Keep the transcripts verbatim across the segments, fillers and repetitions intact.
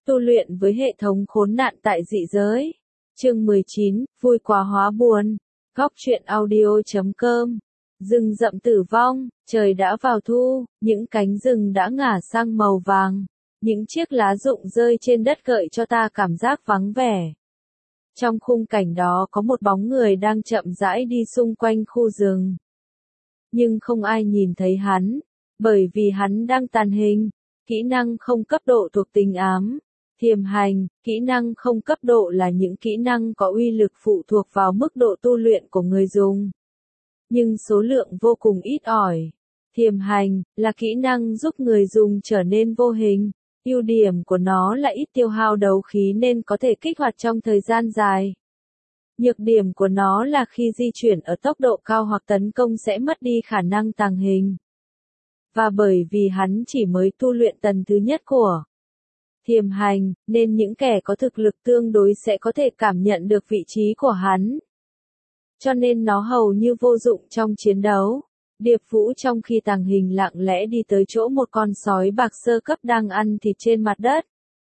Tu luyện với hệ thống khốn nạn tại dị giới. Chương mười chín, vui quá hóa buồn. Góc truyện audio chấm com. Rừng rậm tử vong, trời đã vào thu, những cánh rừng đã ngả sang màu vàng. Những chiếc lá rụng rơi trên đất gợi cho ta cảm giác vắng vẻ. Trong khung cảnh đó có một bóng người đang chậm rãi đi xung quanh khu rừng. Nhưng không ai nhìn thấy hắn, bởi vì hắn đang tàn hình. Kỹ năng không cấp độ thuộc tính ám. Thiềm hành, kỹ năng không cấp độ là những kỹ năng có uy lực phụ thuộc vào mức độ tu luyện của người dùng. Nhưng số lượng vô cùng ít ỏi. Thiềm hành là kỹ năng giúp người dùng trở nên vô hình. Ưu điểm của nó là ít tiêu hao đấu khí nên có thể kích hoạt trong thời gian dài. Nhược điểm của nó là khi di chuyển ở tốc độ cao hoặc tấn công sẽ mất đi khả năng tàng hình. Và bởi vì hắn chỉ mới tu luyện tầng thứ nhất của thiềm hành, nên những kẻ có thực lực tương đối sẽ có thể cảm nhận được vị trí của hắn. Cho nên nó hầu như vô dụng trong chiến đấu. Điệp Vũ trong khi tàng hình lặng lẽ đi tới chỗ một con sói bạc sơ cấp đang ăn thịt trên mặt đất.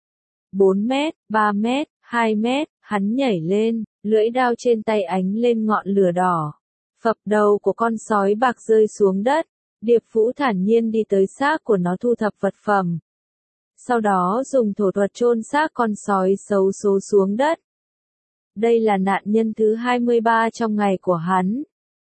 bốn mét, ba mét, hai mét, hắn nhảy lên, lưỡi đao trên tay ánh lên ngọn lửa đỏ. Phập đầu của con sói bạc rơi xuống đất. Điệp Vũ thản nhiên đi tới xác của nó thu thập vật phẩm. Sau đó dùng thổ thuật chôn xác con sói xấu số xuống đất. Đây là nạn nhân thứ hai mươi ba trong ngày của hắn.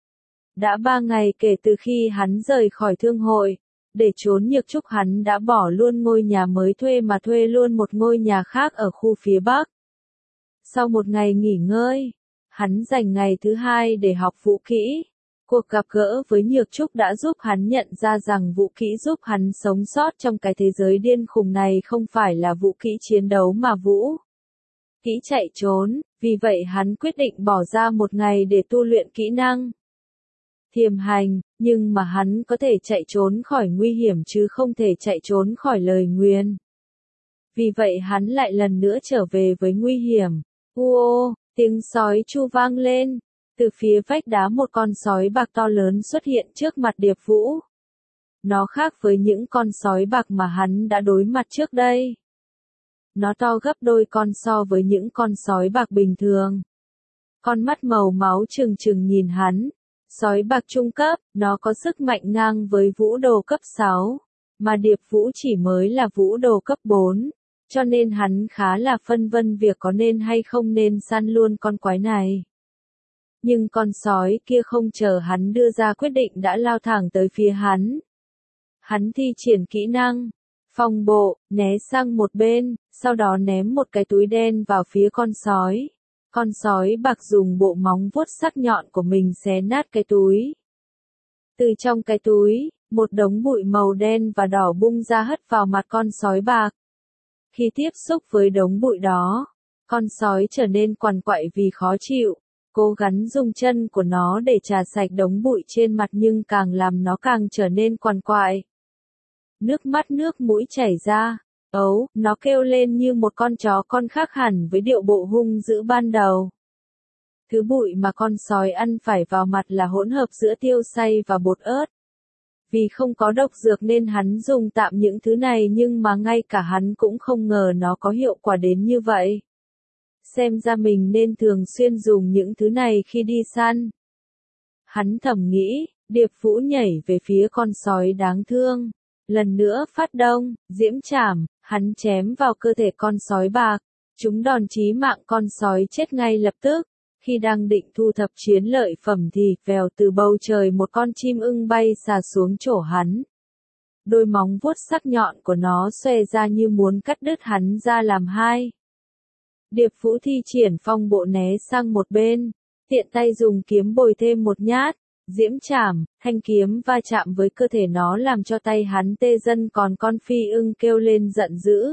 Đã ba ngày kể từ khi hắn rời khỏi thương hội. Để trốn nhược trúc hắn đã bỏ luôn ngôi nhà mới thuê mà thuê luôn một ngôi nhà khác ở khu phía Bắc. Sau một ngày nghỉ ngơi, hắn dành ngày thứ hai để học vũ kỹ. Cuộc gặp gỡ với Nhược Trúc đã giúp hắn nhận ra rằng vũ kỹ giúp hắn sống sót trong cái thế giới điên khùng này không phải là vũ kỹ chiến đấu mà vũ kỹ chạy trốn, vì vậy hắn quyết định bỏ ra một ngày để tu luyện kỹ năng thiềm hành, nhưng mà hắn có thể chạy trốn khỏi nguy hiểm chứ không thể chạy trốn khỏi lời nguyền. Vì vậy hắn lại lần nữa trở về với nguy hiểm. Uô, tiếng sói chu vang lên. Từ phía vách đá một con sói bạc to lớn xuất hiện trước mặt Điệp Vũ. Nó khác với những con sói bạc mà hắn đã đối mặt trước đây. Nó to gấp đôi con so với những con sói bạc bình thường. Con mắt màu máu trừng trừng nhìn hắn. Sói bạc trung cấp, nó có sức mạnh ngang với vũ đồ cấp sáu. Mà Điệp Vũ chỉ mới là vũ đồ cấp bốn. Cho nên hắn khá là phân vân việc có nên hay không nên săn luôn con quái này. Nhưng con sói kia không chờ hắn đưa ra quyết định đã lao thẳng tới phía hắn. Hắn thi triển kỹ năng phong bộ, né sang một bên, sau đó ném một cái túi đen vào phía con sói. Con sói bạc dùng bộ móng vuốt sắc nhọn của mình xé nát cái túi. Từ trong cái túi, một đống bụi màu đen và đỏ bung ra hất vào mặt con sói bạc. Khi tiếp xúc với đống bụi đó, con sói trở nên quằn quại vì khó chịu. Cố gắng dùng chân của nó để chà sạch đống bụi trên mặt nhưng càng làm nó càng trở nên quằn quại. Nước mắt nước mũi chảy ra. Ấu, nó kêu lên như một con chó con khác hẳn với điệu bộ hung dữ ban đầu. Thứ bụi mà con sói ăn phải vào mặt là hỗn hợp giữa tiêu xay và bột ớt. Vì không có độc dược nên hắn dùng tạm những thứ này nhưng mà ngay cả hắn cũng không ngờ nó có hiệu quả đến như vậy. Xem ra mình nên thường xuyên dùng những thứ này khi đi săn. Hắn thầm nghĩ, Điệp Vũ nhảy về phía con sói đáng thương. Lần nữa phát động, diễm trảm, hắn chém vào cơ thể con sói bạc. Chúng đòn chí mạng con sói chết ngay lập tức. Khi đang định thu thập chiến lợi phẩm thì vèo từ bầu trời một con chim ưng bay xà xuống chỗ hắn. Đôi móng vuốt sắc nhọn của nó xòe ra như muốn cắt đứt hắn ra làm hai. Điệp Vũ thi triển phong bộ né sang một bên, tiện tay dùng kiếm bồi thêm một nhát, diễm trảm, thanh kiếm va chạm với cơ thể nó làm cho tay hắn tê dần còn con phi ưng kêu lên giận dữ.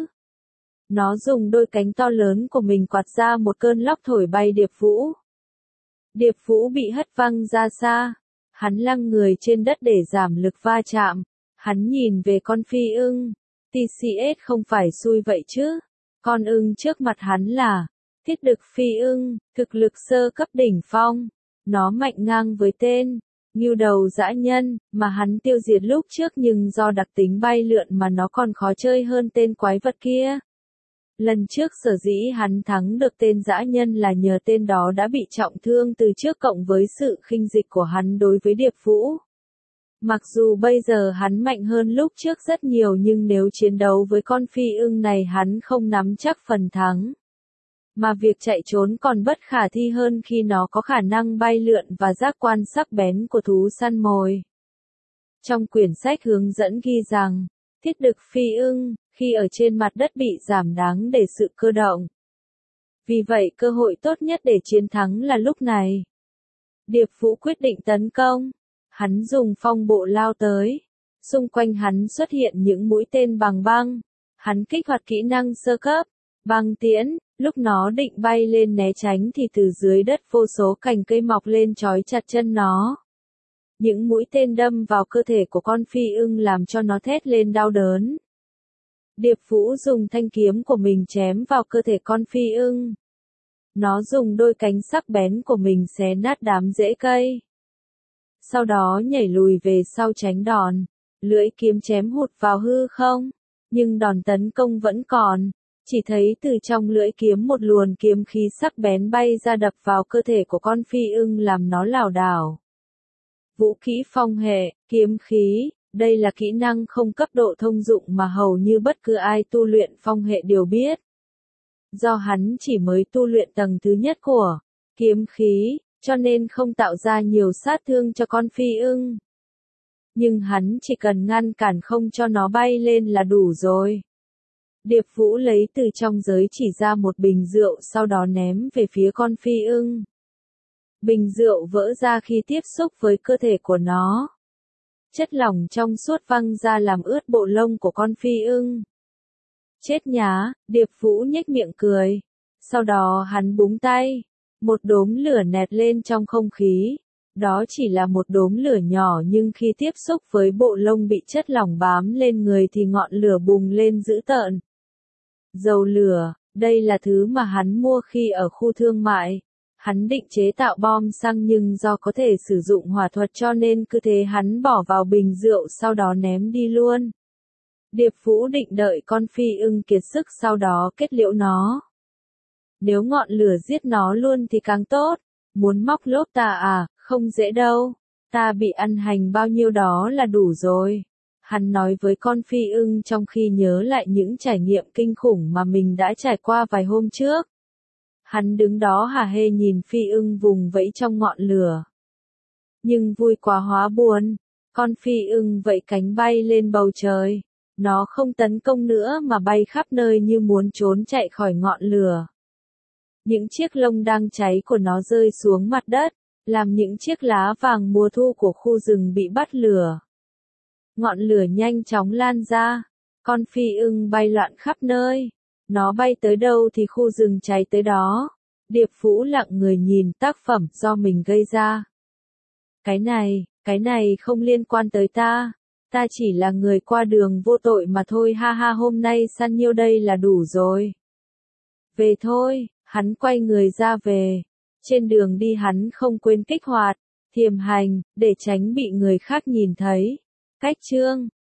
Nó dùng đôi cánh to lớn của mình quạt ra một cơn lốc thổi bay Điệp Vũ. Điệp Vũ bị hất văng ra xa, hắn lăn người trên đất để giảm lực va chạm, hắn nhìn về con phi ưng, tê xê ét không phải xui vậy chứ. Con ưng trước mặt hắn là thiết đực phi ưng, thực lực sơ cấp đỉnh phong. Nó mạnh ngang với tên ngưu đầu dã nhân mà hắn tiêu diệt lúc trước nhưng do đặc tính bay lượn mà nó còn khó chơi hơn tên quái vật kia. Lần trước sở dĩ hắn thắng được tên dã nhân là nhờ tên đó đã bị trọng thương từ trước cộng với sự khinh dịch của hắn đối với Điệp Vũ. Mặc dù bây giờ hắn mạnh hơn lúc trước rất nhiều nhưng nếu chiến đấu với con phi ưng này hắn không nắm chắc phần thắng. Mà việc chạy trốn còn bất khả thi hơn khi nó có khả năng bay lượn và giác quan sắc bén của thú săn mồi. Trong quyển sách hướng dẫn ghi rằng, thiết đực phi ưng, khi ở trên mặt đất bị giảm đáng để sự cơ động. Vì vậy cơ hội tốt nhất để chiến thắng là lúc này. Điệp Vũ quyết định tấn công. Hắn dùng phong bộ lao tới. Xung quanh hắn xuất hiện những mũi tên bằng băng. Hắn kích hoạt kỹ năng sơ cấp, băng tiễn, lúc nó định bay lên né tránh thì từ dưới đất vô số cành cây mọc lên trói chặt chân nó. Những mũi tên đâm vào cơ thể của con phi ưng làm cho nó thét lên đau đớn. Điệp Vũ dùng thanh kiếm của mình chém vào cơ thể con phi ưng. Nó dùng đôi cánh sắc bén của mình xé nát đám rễ cây. Sau đó nhảy lùi về sau tránh đòn. Lưỡi kiếm chém hụt vào hư không. Nhưng đòn tấn công vẫn còn. Chỉ thấy từ trong lưỡi kiếm một luồng kiếm khí sắc bén bay ra đập vào cơ thể của con phi ưng làm nó lảo đảo. Vũ khí phong hệ, kiếm khí, đây là kỹ năng không cấp độ thông dụng mà hầu như bất cứ ai tu luyện phong hệ đều biết. Do hắn chỉ mới tu luyện tầng thứ nhất của kiếm khí, cho nên không tạo ra nhiều sát thương cho con phi ưng. Nhưng hắn chỉ cần ngăn cản không cho nó bay lên là đủ rồi. Điệp Vũ lấy từ trong giới chỉ ra một bình rượu sau đó ném về phía con phi ưng. Bình rượu vỡ ra khi tiếp xúc với cơ thể của nó. Chất lỏng trong suốt văng ra làm ướt bộ lông của con phi ưng. Chết nhá, Điệp Vũ nhếch miệng cười. Sau đó hắn búng tay. Một đốm lửa nẹt lên trong không khí. Đó chỉ là một đốm lửa nhỏ nhưng khi tiếp xúc với bộ lông bị chất lỏng bám lên người thì ngọn lửa bùng lên dữ tợn. Dầu lửa, đây là thứ mà hắn mua khi ở khu thương mại. Hắn định chế tạo bom xăng nhưng do có thể sử dụng hỏa thuật cho nên cứ thế hắn bỏ vào bình rượu sau đó ném đi luôn. Điệp Vũ định đợi con phi ưng kiệt sức sau đó kết liễu nó. Nếu ngọn lửa giết nó luôn thì càng tốt. Muốn móc lốp ta à, không dễ đâu. Ta bị ăn hành bao nhiêu đó là đủ rồi. Hắn nói với con phi ưng trong khi nhớ lại những trải nghiệm kinh khủng mà mình đã trải qua vài hôm trước. Hắn đứng đó hả hê nhìn phi ưng vùng vẫy trong ngọn lửa. Nhưng vui quá hóa buồn. Con phi ưng vẫy cánh bay lên bầu trời. Nó không tấn công nữa mà bay khắp nơi như muốn trốn chạy khỏi ngọn lửa. Những chiếc lông đang cháy của nó rơi xuống mặt đất, làm những chiếc lá vàng mùa thu của khu rừng bị bắt lửa. Ngọn lửa nhanh chóng lan ra, con phi ưng bay loạn khắp nơi. Nó bay tới đâu thì khu rừng cháy tới đó. Điệp Vũ lặng người nhìn tác phẩm do mình gây ra. Cái này, cái này không liên quan tới ta. Ta chỉ là người qua đường vô tội mà thôi ha ha hôm nay săn nhiêu đây là đủ rồi. Về thôi, hắn quay người ra về. Trên đường đi hắn không quên kích hoạt, thiềm hành, để tránh bị người khác nhìn thấy. Cách chương